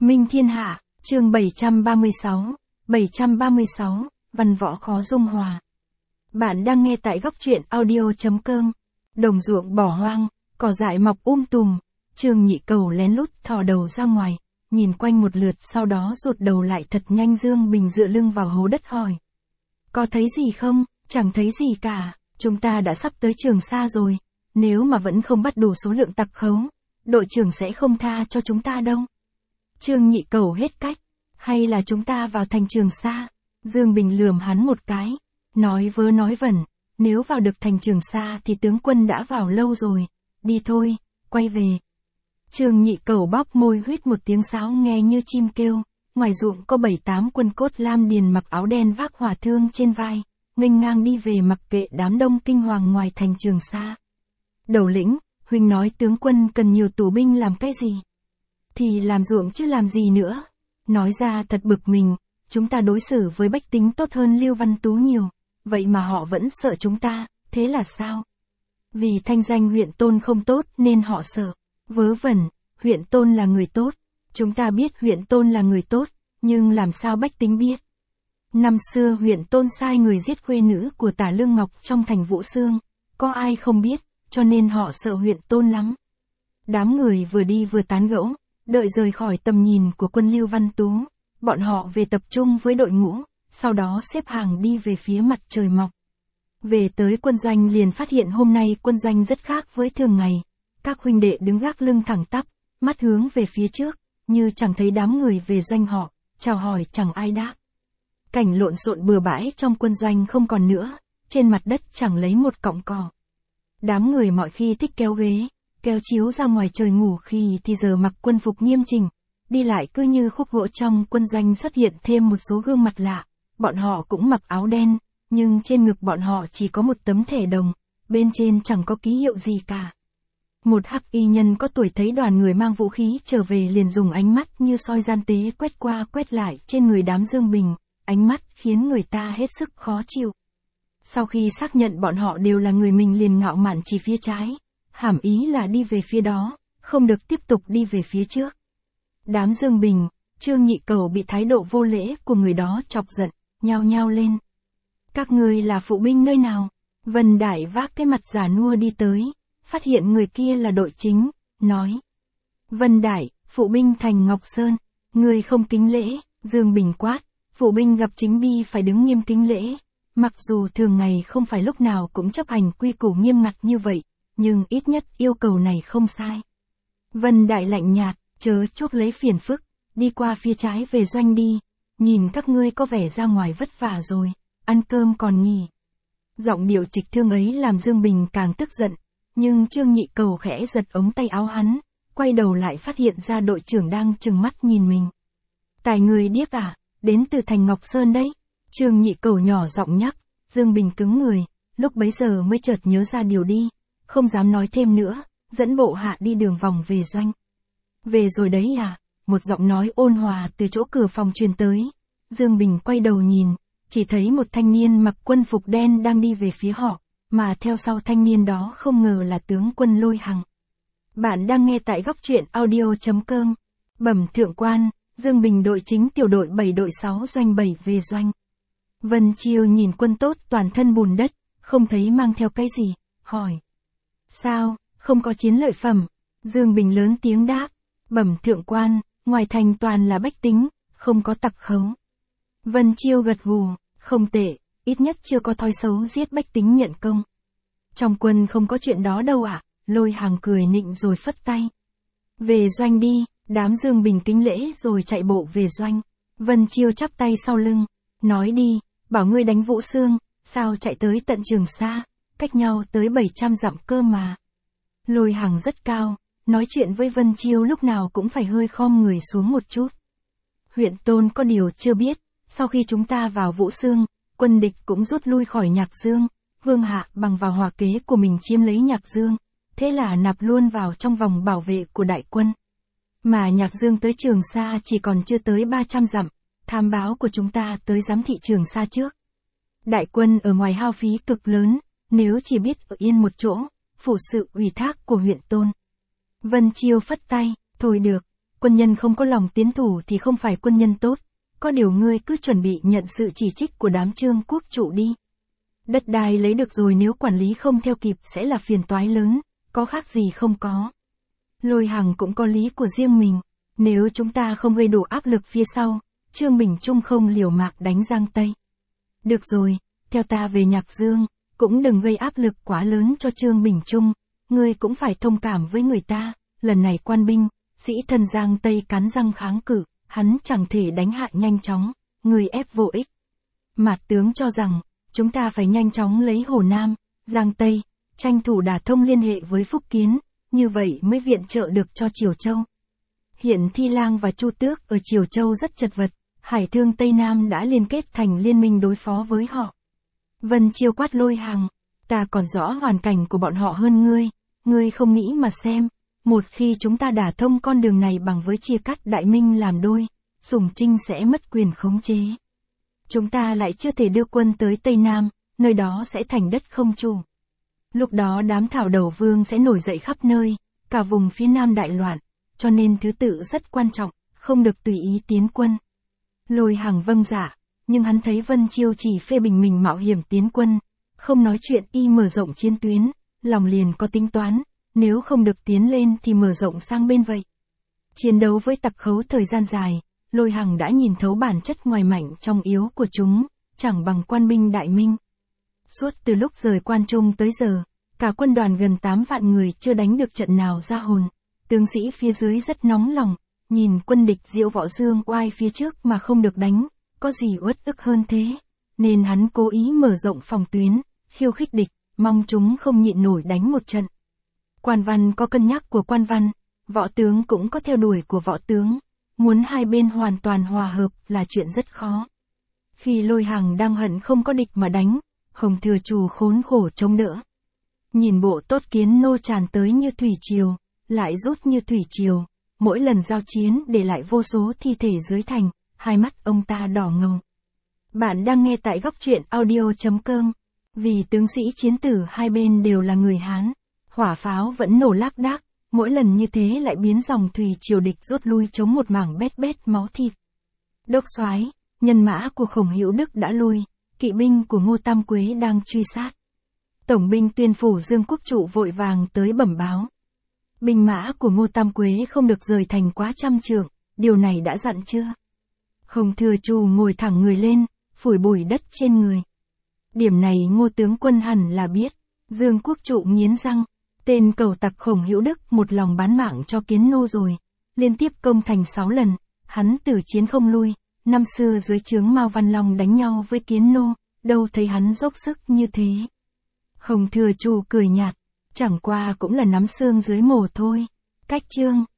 Minh Thiên Hạ, chương 736, văn võ khó dung hòa. Bạn đang nghe tại góc truyện audio.com. Đồng ruộng bỏ hoang, cỏ dại mọc tùm. Trương Nhị Cầu lén lút thò đầu ra ngoài, nhìn quanh một lượt sau đó rụt đầu lại thật nhanh. Dương Bình dựa lưng vào hố đất hỏi. Có thấy gì không? Chẳng thấy gì cả, chúng ta đã sắp tới Trường Sa rồi, nếu mà vẫn không bắt đủ số lượng tặc khấu, đội trưởng sẽ không tha cho chúng ta đâu. Trương Nhị Cầu hết cách, hay là chúng ta vào thành Trường Sa? Dương Bình lườm hắn một cái, nói vớ nói vẩn, nếu vào được thành Trường Sa thì tướng quân đã vào lâu rồi, đi thôi, quay về. Trương Nhị Cầu bóp môi huýt một tiếng sáo nghe như chim kêu, ngoài ruộng có 7-8 quân cốt lam điền mặc áo đen vác hỏa thương trên vai, nghênh ngang đi về mặc kệ đám đông kinh hoàng ngoài thành Trường Sa. Đầu lĩnh, huynh nói tướng quân cần nhiều tù binh làm cái gì? Thì làm ruộng chứ làm gì nữa. Nói ra thật bực mình, chúng ta đối xử với bách tính tốt hơn Lưu Văn Tú nhiều, vậy mà họ vẫn sợ chúng ta, thế là sao? Vì thanh danh huyện Tôn không tốt nên họ sợ. Vớ vẩn, huyện Tôn là người tốt, chúng ta biết huyện Tôn là người tốt, nhưng làm sao bách tính biết? Năm xưa huyện Tôn sai người giết khuê nữ của Tả Lương Ngọc trong thành Vũ Xương, có ai không biết, cho nên họ sợ huyện Tôn lắm. Đám người vừa đi vừa tán gẫu, đợi rời khỏi tầm nhìn của quân Lưu Văn Tú, bọn họ về tập trung với đội ngũ, sau đó xếp hàng đi về phía mặt trời mọc. Về tới quân doanh liền phát hiện hôm nay quân doanh rất khác với thường ngày, các huynh đệ đứng gác lưng thẳng tắp, mắt hướng về phía trước, như chẳng thấy đám người về doanh họ, chào hỏi chẳng ai đáp. Cảnh lộn xộn bừa bãi trong quân doanh không còn nữa, trên mặt đất chẳng lấy một cọng cỏ. Đám người mọi khi thích kéo ghế, kéo chiếu ra ngoài trời ngủ khi thì giờ mặc quân phục nghiêm chỉnh, đi lại cứ như khúc gỗ. Trong quân doanh xuất hiện thêm một số gương mặt lạ, bọn họ cũng mặc áo đen, nhưng trên ngực bọn họ chỉ có một tấm thẻ đồng, bên trên chẳng có ký hiệu gì cả. Một hắc y nhân có tuổi thấy đoàn người mang vũ khí trở về liền dùng ánh mắt như soi gian tế quét qua quét lại trên người đám Dương Bình, ánh mắt khiến người ta hết sức khó chịu. Sau khi xác nhận bọn họ đều là người mình liền ngạo mạn chỉ phía trái, hàm ý là đi về phía đó, không được tiếp tục đi về phía trước. Đám Dương Bình, Trương Nhị Cầu bị thái độ vô lễ của người đó chọc giận, nhao nhao lên. Các ngươi là phụ binh nơi nào? Vân Đại vác cái mặt già nua đi tới, phát hiện người kia là đội chính, nói. Vân Đại, phụ binh thành Ngọc Sơn, người không kính lễ. Dương Bình quát, phụ binh gặp chính bi phải đứng nghiêm kính lễ. Mặc dù thường ngày không phải lúc nào cũng chấp hành quy củ nghiêm ngặt như vậy, nhưng ít nhất yêu cầu này không sai. Vân Đại lạnh nhạt, chớ chuốc lấy phiền phức, đi qua phía trái về doanh đi, nhìn các ngươi có vẻ ra ngoài vất vả rồi, ăn cơm còn nghỉ. Giọng điệu trịch thương ấy làm Dương Bình càng tức giận, nhưng Trương Nhị Cầu khẽ giật ống tay áo hắn, quay đầu lại phát hiện ra đội trưởng đang trừng mắt nhìn mình. Tài người điếc à, đến từ thành Ngọc Sơn đấy. Trương Nhị Cầu nhỏ giọng nhắc, Dương Bình cứng người, lúc bấy giờ mới chợt nhớ ra điều đi, không dám nói thêm nữa, dẫn bộ hạ đi đường vòng về doanh. Về rồi đấy à? Một giọng nói ôn hòa từ chỗ cửa phòng truyền tới. Dương Bình quay đầu nhìn, chỉ thấy một thanh niên mặc quân phục đen đang đi về phía họ, mà theo sau thanh niên đó không ngờ là tướng quân Lôi Hằng. Bạn đang nghe tại góc truyện audio.com. Bẩm thượng quan, Dương Bình đội chính tiểu đội 7 đội 6 doanh 7 về doanh. Vân Chiêu nhìn quân tốt toàn thân bùn đất, không thấy mang theo cái gì, hỏi. Sao, không có chiến lợi phẩm? Dương Bình lớn tiếng đáp. Bẩm thượng quan, ngoài thành toàn là bách tính, không có tặc khấu. Vân Chiêu gật gù, không tệ, ít nhất chưa có thói xấu giết bách tính nhận công. Trong quân không có chuyện đó đâu ạ. Lôi Hằng cười nịnh rồi phất tay. Về doanh đi, đám Dương Bình kính lễ rồi chạy bộ về doanh. Vân Chiêu chắp tay sau lưng, nói đi, bảo ngươi đánh Vũ Xương, sao chạy tới tận Trường Sa, cách nhau tới 700 dặm cơ mà. Lôi Hằng rất cao, nói chuyện với Vân Chiêu lúc nào cũng phải hơi khom người xuống một chút. Huyện Tôn có điều chưa biết, sau khi chúng ta vào Vũ Xương, quân địch cũng rút lui khỏi Nhạc Dương, Vương Hạ bằng vào hỏa kế của mình chiếm lấy Nhạc Dương, thế là nạp luôn vào trong vòng bảo vệ của đại quân. Mà Nhạc Dương tới Trường Sa chỉ còn chưa tới 300 dặm, tham báo của chúng ta tới giám thị Trường Sa trước. Đại quân ở ngoài hao phí cực lớn, nếu chỉ biết ở yên một chỗ, phụ sự ủy thác của huyện Tôn. Vân Chiêu phất tay, thôi được, quân nhân không có lòng tiến thủ thì không phải quân nhân tốt, có điều ngươi cứ chuẩn bị nhận sự chỉ trích của đám Trương quốc trụ đi. Đất đai lấy được rồi nếu quản lý không theo kịp sẽ là phiền toái lớn, có khác gì không có. Lôi Hằng cũng có lý của riêng mình, nếu chúng ta không gây đủ áp lực phía sau, Trương Bình Trung không liều mạng đánh Giang Tây. Được rồi, theo ta về Nhạc Dương, cũng đừng gây áp lực quá lớn cho Trương Bình Trung, ngươi cũng phải thông cảm với người ta, lần này quan binh, sĩ thần Giang Tây cắn răng kháng cự, hắn chẳng thể đánh hạ nhanh chóng, người ép vô ích. Mạt tướng cho rằng, chúng ta phải nhanh chóng lấy Hồ Nam, Giang Tây, tranh thủ đả thông liên hệ với Phúc Kiến, như vậy mới viện trợ được cho Triều Châu. Hiện Thi Lang và Chu Tước ở Triều Châu rất chật vật, Hải Thương Tây Nam đã liên kết thành liên minh đối phó với họ. Vân Chiêu quát Lôi Hằng, ta còn rõ hoàn cảnh của bọn họ hơn ngươi không nghĩ mà xem, một khi chúng ta đả thông con đường này bằng với chia cắt Đại Minh làm đôi, Sùng Trinh sẽ mất quyền khống chế. Chúng ta lại chưa thể đưa quân tới Tây Nam, nơi đó sẽ thành đất không chủ. Lúc đó đám thảo đầu vương sẽ nổi dậy khắp nơi, cả vùng phía Nam đại loạn, cho nên thứ tự rất quan trọng, không được tùy ý tiến quân. Lôi Hằng vâng dạ, nhưng hắn thấy Vân Chiêu chỉ phê bình mình mạo hiểm tiến quân, không nói chuyện y mở rộng chiến tuyến, lòng liền có tính toán, nếu không được tiến lên thì mở rộng sang bên vậy. Chiến đấu với tặc khấu thời gian dài, Lôi Hằng đã nhìn thấu bản chất ngoài mạnh trong yếu của chúng, chẳng bằng quan binh Đại Minh. Suốt từ lúc rời Quan Trung tới giờ, cả quân đoàn gần 8 vạn người chưa đánh được trận nào ra hồn, tướng sĩ phía dưới rất nóng lòng, nhìn quân địch Diệu Võ Dương oai phía trước mà không được đánh, có gì uất ức hơn thế, nên hắn cố ý mở rộng phòng tuyến, khiêu khích địch, mong chúng không nhịn nổi đánh một trận. Quan văn có cân nhắc của quan văn, võ tướng cũng có theo đuổi của võ tướng, muốn hai bên hoàn toàn hòa hợp là chuyện rất khó. Khi Lôi Hằng đang hận không có địch mà đánh, Hồng Thừa Trù khốn khổ chống đỡ. Nhìn bộ tốt kiến nô tràn tới như thủy triều, lại rút như thủy triều, mỗi lần giao chiến để lại vô số thi thể dưới thành, hai mắt ông ta đỏ ngầu. Bạn đang nghe tại góc truyện audio.com. Vì tướng sĩ chiến tử hai bên đều là người Hán, hỏa pháo vẫn nổ lác đác, mỗi lần như thế lại biến dòng thủy triều địch rút lui chống một mảng bét bét máu thịt. Đốc soái, nhân mã của Khổng Hữu Đức đã lui, kỵ binh của Ngô Tam Quế đang truy sát. Tổng binh Tuyên phủ Dương Quốc Trụ vội vàng tới bẩm báo. Binh mã của Ngô Tam Quế không được rời thành quá 100 trượng, điều này đã dặn chưa? Hồng Thừa Trù ngồi thẳng người lên, phủi bụi đất trên người. Điểm này Ngô tướng quân hẳn là biết. Dương Quốc Trụ nghiến răng, tên cẩu tặc Khổng Hữu Đức một lòng bán mạng cho Kiến nô rồi, liên tiếp công thành 6 lần, hắn tử chiến không lui, năm xưa dưới trướng Mao Văn Long đánh nhau với Kiến nô, đâu thấy hắn dốc sức như thế. Hồng Thừa Trù cười nhạt, chẳng qua cũng là nắm xương dưới mồ thôi. Cách chương